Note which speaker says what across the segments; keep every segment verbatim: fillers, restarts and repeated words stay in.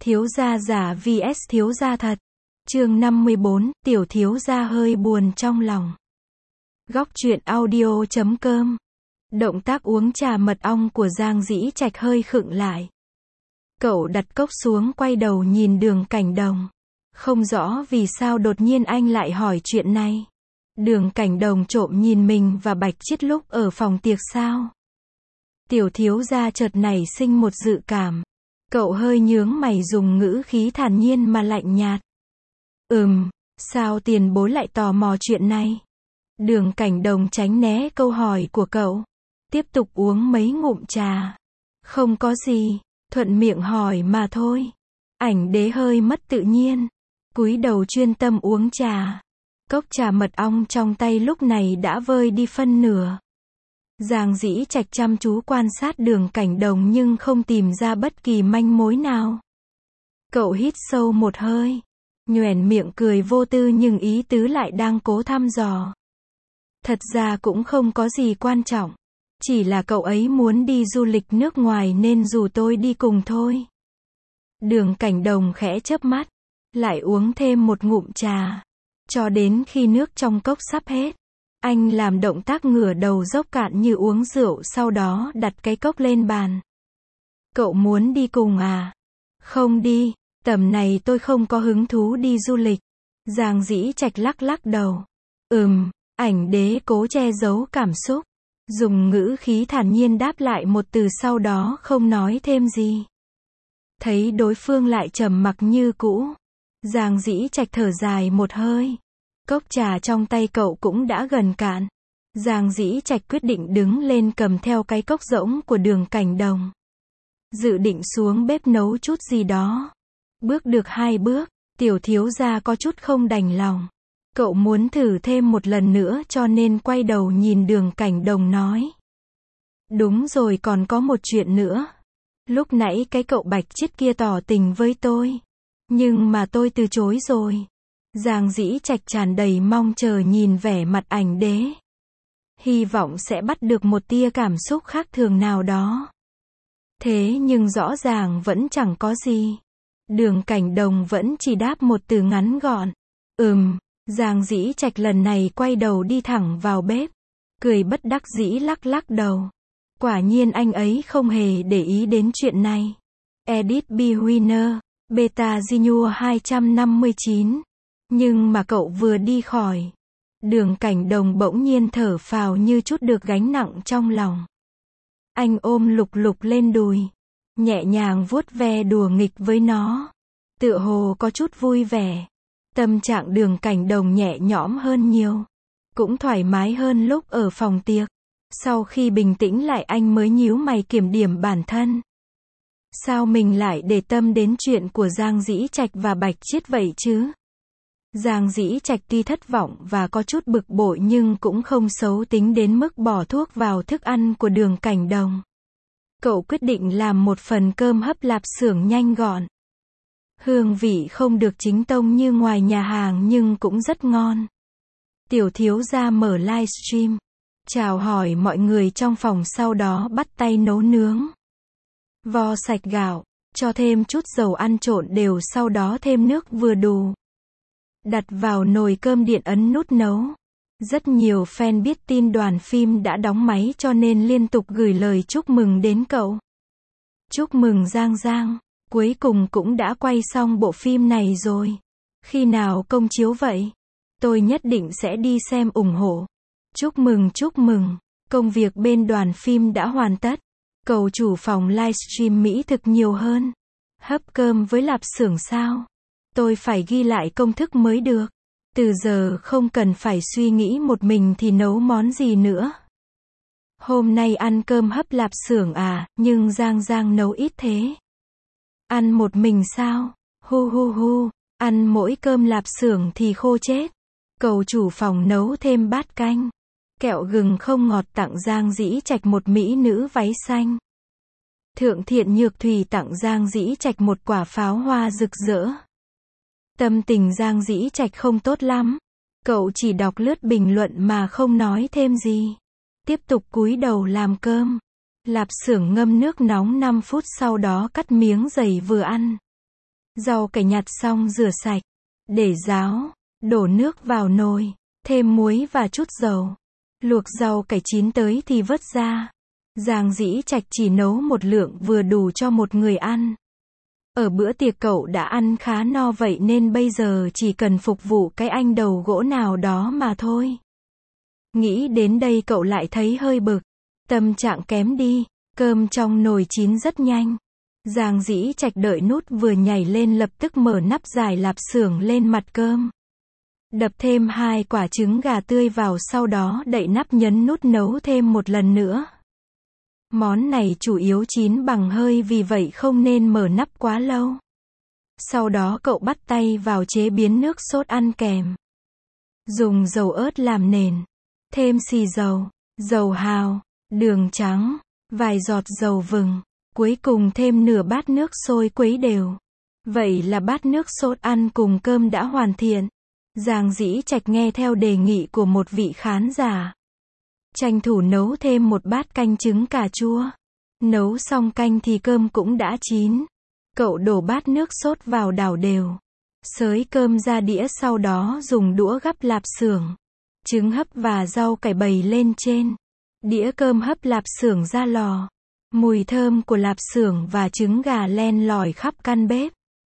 Speaker 1: Thiếu gia giả vs thiếu gia thật. Chương năm mươi bốn, tiểu thiếu gia hơi buồn trong lòng. Góc truyện audio chấm com. Động tác uống trà mật ong của Giang Dĩ Trạch hơi khựng lại. Cậu đặt cốc xuống, quay đầu nhìn Đường Cảnh Đồng. Không rõ vì sao đột nhiên anh lại hỏi chuyện này. Đường Cảnh Đồng trộm nhìn mình và Bạch Chiết lúc ở phòng tiệc sao? Tiểu thiếu gia chợt nảy sinh một dự cảm. Cậu hơi nhướng mày, dùng ngữ khí thản nhiên mà lạnh nhạt. Ừm, sao tiền bối lại tò mò chuyện này? Đường Cảnh Đồng tránh né câu hỏi của cậu. Tiếp tục uống mấy ngụm trà. Không có gì, thuận miệng hỏi mà thôi. Ảnh Đế hơi mất tự nhiên. Cúi đầu chuyên tâm uống trà. Cốc trà mật ong trong tay lúc này đã vơi đi phân nửa. Giang Dĩ Trạch chăm chú quan sát Đường Cảnh Đồng nhưng không tìm ra bất kỳ manh mối nào. Cậu hít sâu một hơi, nhoẻn miệng cười vô tư nhưng ý tứ lại đang cố thăm dò. Thật ra cũng không có gì quan trọng. Chỉ là cậu ấy muốn đi du lịch nước ngoài nên rủ tôi đi cùng thôi. Đường Cảnh Đồng khẽ chớp mắt, lại uống thêm một ngụm trà. Cho đến khi nước trong cốc sắp hết, anh làm động tác ngửa đầu dốc cạn như uống rượu, sau đó đặt cái cốc lên bàn. Cậu muốn đi cùng à? Không đi, tầm này tôi không có hứng thú đi du lịch. Giang Dĩ Trạch lắc lắc đầu. Ừm, Ảnh Đế cố che giấu cảm xúc. Dùng ngữ khí thản nhiên đáp lại một từ, sau đó không nói thêm gì. Thấy đối phương lại trầm mặc như cũ, Giang Dĩ Trạch thở dài một hơi. Cốc trà trong tay cậu cũng đã gần cạn. Giang Dĩ Trạch quyết định đứng lên cầm theo cái cốc rỗng của Đường Cảnh Đồng. Dự định xuống bếp nấu chút gì đó. Bước được hai bước, tiểu thiếu gia có chút không đành lòng. Cậu muốn thử thêm một lần nữa cho nên quay đầu nhìn Đường Cảnh Đồng nói. Đúng rồi, còn có một chuyện nữa. Lúc nãy cái cậu Bạch Chiết kia tỏ tình với tôi. Nhưng mà tôi từ chối rồi. Giang Dĩ Trạch tràn đầy mong chờ nhìn vẻ mặt Ảnh Đế. Hy vọng sẽ bắt được một tia cảm xúc khác thường nào đó. Thế nhưng rõ ràng vẫn chẳng có gì. Đường Cảnh Đồng vẫn chỉ đáp một từ ngắn gọn. Ừm. Giang Dĩ Trạch lần này quay đầu đi thẳng vào bếp. Cười bất đắc dĩ lắc lắc đầu. Quả nhiên anh ấy không hề để ý đến chuyện này. Edit B. Winner, Beta Gnu hai trăm năm mươi chín. Nhưng mà cậu vừa đi khỏi, Đường Cảnh Đồng bỗng nhiên thở phào như chút được gánh nặng trong lòng. Anh ôm Lục Lục lên đùi, nhẹ nhàng vuốt ve đùa nghịch với nó. Tựa hồ có chút vui vẻ. Tâm trạng Đường Cảnh Đồng nhẹ nhõm hơn nhiều. Cũng thoải mái hơn lúc ở phòng tiệc. Sau khi bình tĩnh lại, anh mới nhíu mày kiểm điểm bản thân. Sao mình lại để tâm đến chuyện của Giang Dĩ Trạch và Bạch Chiết vậy chứ? Giang Dĩ Trạch tuy thất vọng và có chút bực bội nhưng cũng không xấu tính đến mức bỏ thuốc vào thức ăn của Đường Cảnh Đồng. Cậu quyết định làm một phần cơm hấp lạp xưởng nhanh gọn. Hương vị không được chính tông như ngoài nhà hàng nhưng cũng rất ngon. Tiểu thiếu gia mở livestream, chào hỏi mọi người trong phòng, sau đó bắt tay nấu nướng. Vo sạch gạo, cho thêm chút dầu ăn trộn đều, sau đó thêm nước vừa đủ. Đặt vào nồi cơm điện, ấn nút nấu. Rất nhiều fan biết tin đoàn phim đã đóng máy cho nên liên tục gửi lời chúc mừng đến cậu. Chúc mừng Giang Giang, cuối cùng cũng đã quay xong bộ phim này rồi. Khi nào công chiếu vậy? Tôi nhất định sẽ đi xem ủng hộ. Chúc mừng chúc mừng, công việc bên đoàn phim đã hoàn tất. Cầu chủ phòng livestream mỹ thực nhiều hơn. Hấp cơm với lạp xưởng sao? Tôi phải ghi lại công thức mới được. Từ giờ không cần phải suy nghĩ một mình thì nấu món gì nữa. Hôm nay ăn cơm hấp lạp xưởng à, nhưng Giang Giang nấu ít thế. Ăn một mình sao? Hu hu hu, ăn mỗi cơm lạp xưởng thì khô chết. Cầu chủ phòng nấu thêm bát canh. Kẹo gừng không ngọt tặng Giang Dĩ Trạch một mỹ nữ váy xanh. Thượng Thiện Nhược Thủy tặng Giang Dĩ Trạch một quả pháo hoa rực rỡ. Tâm tình Giang Dĩ Trạch không tốt lắm. Cậu chỉ đọc lướt bình luận mà không nói thêm gì. Tiếp tục cúi đầu làm cơm. Lạp xưởng ngâm nước nóng năm phút, sau đó cắt miếng dày vừa ăn. Rau cải nhặt xong rửa sạch, để ráo, đổ nước vào nồi, thêm muối và chút dầu. Luộc rau cải chín tới thì vớt ra. Giang Dĩ Trạch chỉ nấu một lượng vừa đủ cho một người ăn. Ở bữa tiệc cậu đã ăn khá no vậy nên bây giờ chỉ cần phục vụ cái anh đầu gỗ nào đó mà thôi. Nghĩ đến đây cậu lại thấy hơi bực. Tâm trạng kém đi. Cơm trong nồi chín rất nhanh. Giang Dĩ Trạch đợi nút vừa nhảy lên lập tức mở nắp giải lạp xưởng lên mặt cơm. Đập thêm hai quả trứng gà tươi vào sau đó đậy nắp nhấn nút nấu thêm một lần nữa. Món này chủ yếu chín bằng hơi vì vậy không nên mở nắp quá lâu. Sau đó cậu bắt tay vào chế biến nước sốt ăn kèm. Dùng dầu ớt làm nền. Thêm xì dầu, dầu hào, đường trắng, vài giọt dầu vừng. Cuối cùng thêm nửa bát nước sôi khuấy đều. Vậy là bát nước sốt ăn cùng cơm đã hoàn thiện. Giang Dĩ Trạch nghe theo đề nghị của một vị khán giả. Tranh thủ nấu thêm một bát canh trứng cà chua. Nấu xong canh thì cơm cũng đã chín. Cậu đổ bát nước sốt vào đảo đều. Xới cơm ra đĩa sau đó dùng đũa gắp lạp xưởng. Trứng hấp và rau cải bày lên trên. Đĩa cơm hấp lạp xưởng ra lò. Mùi thơm của lạp xưởng và trứng gà len lỏi khắp căn bếp.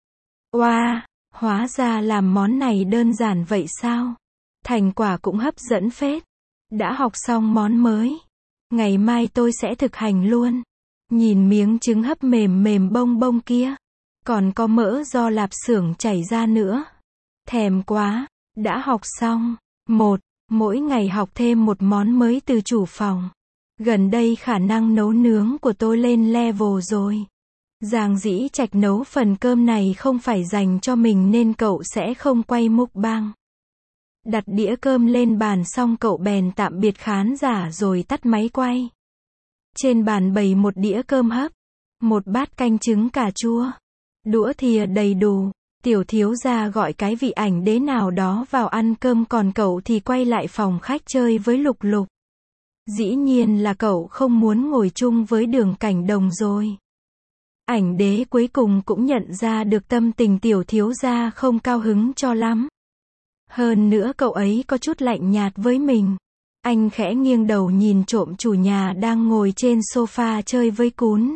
Speaker 1: Oa, wow, hóa ra làm món này đơn giản vậy sao? Thành quả cũng hấp dẫn phết. Đã học xong món mới. Ngày mai tôi sẽ thực hành luôn. Nhìn miếng trứng hấp mềm mềm bông bông kia. Còn có mỡ do lạp xưởng chảy ra nữa. Thèm quá. Đã học xong. Một, mỗi ngày học thêm một món mới từ chủ phòng. Gần đây khả năng nấu nướng của tôi lên level rồi. Giang Dĩ Trạch nấu phần cơm này không phải dành cho mình nên cậu sẽ không quay mukbang. Đặt đĩa cơm lên bàn xong cậu bèn tạm biệt khán giả rồi tắt máy quay. Trên bàn bày một đĩa cơm hấp, một bát canh trứng cà chua, đũa thìa đầy đủ. Tiểu thiếu gia gọi cái vị ảnh đế nào đó vào ăn cơm còn cậu thì quay lại phòng khách chơi với Lục Lục. Dĩ nhiên là cậu không muốn ngồi chung với Đường Cảnh Đồng rồi. Ảnh đế cuối cùng cũng nhận ra được tâm tình tiểu thiếu gia không cao hứng cho lắm. Hơn nữa cậu ấy có chút lạnh nhạt với mình. Anh khẽ nghiêng đầu nhìn trộm chủ nhà đang ngồi trên sofa chơi với cún.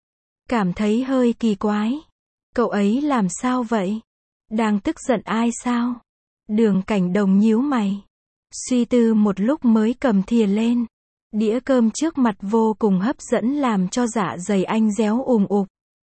Speaker 1: Cảm thấy hơi kỳ quái. Cậu ấy làm sao vậy? Đang tức giận ai sao? Đường Cảnh Đồng nhíu mày. Suy tư một lúc mới cầm thìa lên. Đĩa cơm trước mặt vô cùng hấp dẫn làm cho dạ dày anh réo ùm ụp.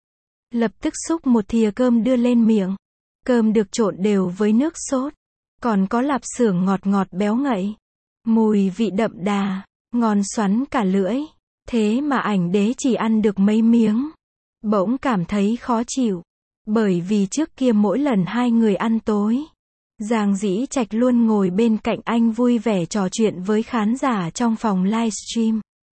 Speaker 1: Lập tức xúc một thìa cơm đưa lên miệng. Cơm được trộn đều với nước sốt. Còn có lạp xưởng ngọt ngọt béo ngậy. Mùi vị đậm đà, ngon xoắn cả lưỡi. Thế mà ảnh đế chỉ ăn được mấy miếng. Bỗng cảm thấy khó chịu. Bởi vì trước kia mỗi lần hai người ăn tối, Giang Dĩ Trạch luôn ngồi bên cạnh anh vui vẻ trò chuyện với khán giả trong phòng livestream.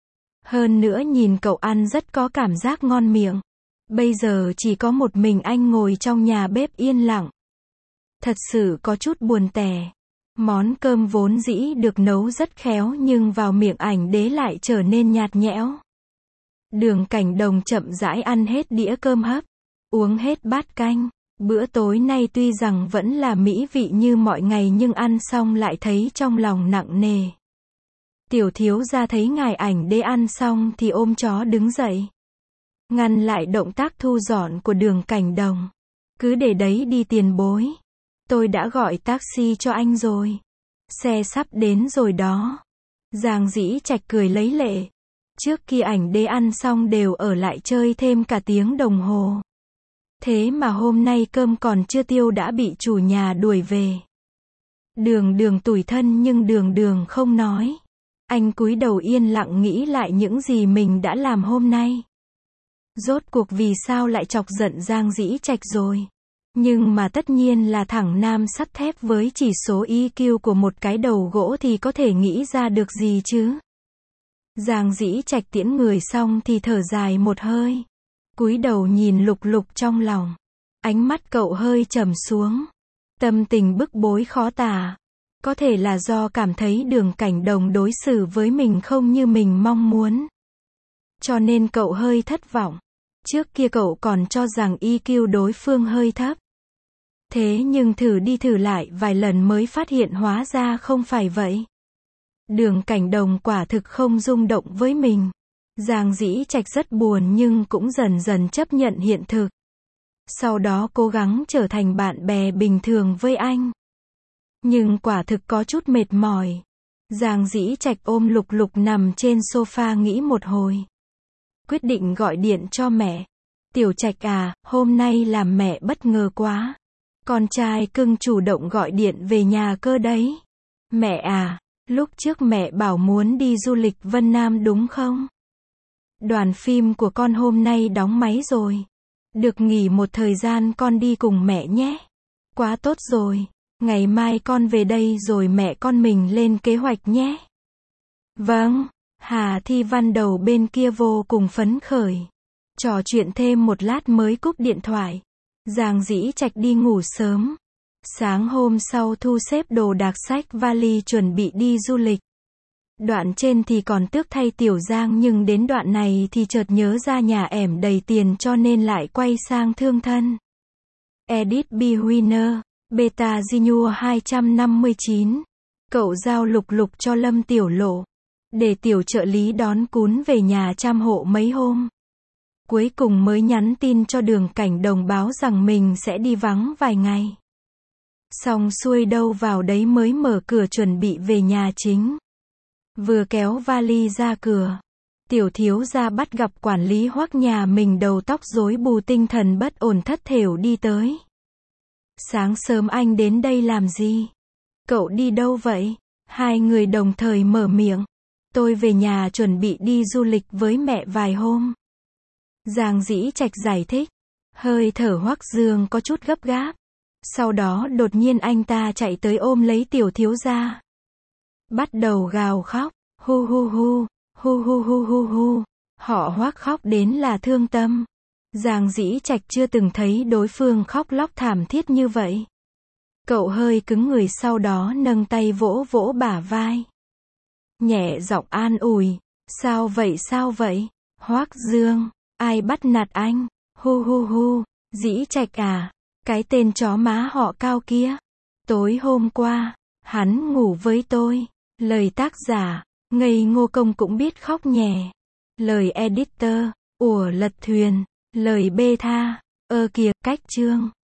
Speaker 1: Hơn nữa nhìn cậu ăn rất có cảm giác ngon miệng. Bây giờ chỉ có một mình anh ngồi trong nhà bếp yên lặng. Thật sự có chút buồn tẻ. Món cơm vốn dĩ được nấu rất khéo nhưng vào miệng ảnh đế lại trở nên nhạt nhẽo. Đường Cảnh Đồng chậm rãi ăn hết đĩa cơm hấp, uống hết bát canh. Bữa tối nay tuy rằng vẫn là mỹ vị như mọi ngày nhưng ăn xong lại thấy trong lòng nặng nề. Tiểu thiếu gia thấy ngài ảnh đế ăn xong thì ôm chó đứng dậy. Ngăn lại động tác thu dọn của Đường Cảnh Đồng. Cứ để đấy đi tiền bối. Tôi đã gọi taxi cho anh rồi. Xe sắp đến rồi đó. Giang Dĩ Trạch cười lấy lệ. Trước kia ảnh đế ăn xong đều ở lại chơi thêm cả tiếng đồng hồ. Thế mà hôm nay cơm còn chưa tiêu đã bị chủ nhà đuổi về. Đường Đường tủi thân nhưng Đường Đường không nói. Anh cúi đầu yên lặng nghĩ lại những gì mình đã làm hôm nay. Rốt cuộc vì sao lại chọc giận Giang Dĩ Trạch rồi. Nhưng mà tất nhiên là thẳng nam sắt thép với chỉ số i kiu của một cái đầu gỗ thì có thể nghĩ ra được gì chứ. Giang Dĩ Trạch tiễn người xong thì thở dài một hơi. Cúi đầu nhìn Lục Lục trong lòng. Ánh mắt cậu hơi trầm xuống. Tâm tình bức bối khó tả. Có thể là do cảm thấy Đường Cảnh Đồng đối xử với mình không như mình mong muốn. Cho nên cậu hơi thất vọng. Trước kia cậu còn cho rằng i kiu đối phương hơi thấp. Thế nhưng thử đi thử lại vài lần mới phát hiện hóa ra không phải vậy. Đường Cảnh Đồng quả thực không rung động với mình. Giang Dĩ Trạch rất buồn nhưng cũng dần dần chấp nhận hiện thực. Sau đó cố gắng trở thành bạn bè bình thường với anh. Nhưng quả thực có chút mệt mỏi. Giang Dĩ Trạch ôm Lục Lục nằm trên sofa nghĩ một hồi. Quyết định gọi điện cho mẹ. Tiểu Trạch à, hôm nay làm mẹ bất ngờ quá. Con trai cưng chủ động gọi điện về nhà cơ đấy. Mẹ à, lúc trước mẹ bảo muốn đi du lịch Vân Nam đúng không? Đoàn phim của con hôm nay đóng máy rồi. Được nghỉ một thời gian con đi cùng mẹ nhé. Quá tốt rồi. Ngày mai con về đây rồi mẹ con mình lên kế hoạch nhé. Vâng. Hà Thi Văn đầu bên kia vô cùng phấn khởi. Trò chuyện thêm một lát mới cúp điện thoại. Giang Dĩ Trạch đi ngủ sớm. Sáng hôm sau thu xếp đồ đạc sách vali chuẩn bị đi du lịch. Đoạn trên thì còn tiếc thay Tiểu Giang nhưng đến đoạn này thì chợt nhớ ra nhà ẻm đầy tiền cho nên lại quay sang thương thân. Edit B. Winner, Beta Genu hai trăm năm mươi chín. Cậu giao Lục Lục cho Lâm Tiểu Lộ. Để tiểu trợ lý đón cún về nhà chăm hộ mấy hôm. Cuối cùng mới nhắn tin cho Đường Cảnh Đồng báo rằng mình sẽ đi vắng vài ngày. Xong xuôi đâu vào đấy mới mở cửa chuẩn bị về nhà chính. Vừa kéo vali ra cửa. Tiểu thiếu gia bắt gặp quản lý Hoắc nhà mình đầu tóc rối bù tinh thần bất ổn thất thểu đi tới. Sáng sớm anh đến đây làm gì? Cậu đi đâu vậy? Hai người đồng thời mở miệng. Tôi về nhà chuẩn bị đi du lịch với mẹ vài hôm. Giang Dĩ Trạch giải thích. Hơi thở Hoắc Dương có chút gấp gáp. Sau đó đột nhiên anh ta chạy tới ôm lấy tiểu thiếu gia. Bắt đầu gào khóc. Hu hu hu. Hu hu hu hu hu. Họ Hoắc khóc đến là thương tâm. Giang Dĩ Trạch chưa từng thấy đối phương khóc lóc thảm thiết như vậy. Cậu hơi cứng người sau đó nâng tay vỗ vỗ bả vai. Nhẹ giọng an ủi. Sao vậy sao vậy? Hoắc Dương. Ai bắt nạt anh? Hu hu hu. Dĩ Trạch à. Cái tên chó má họ Cao kia. Tối hôm qua, hắn ngủ với tôi. Lời tác giả, ngây ngô công cũng biết khóc nhè. Lời editor, ủa lật thuyền. Lời beta, ơ kìa, cách chương.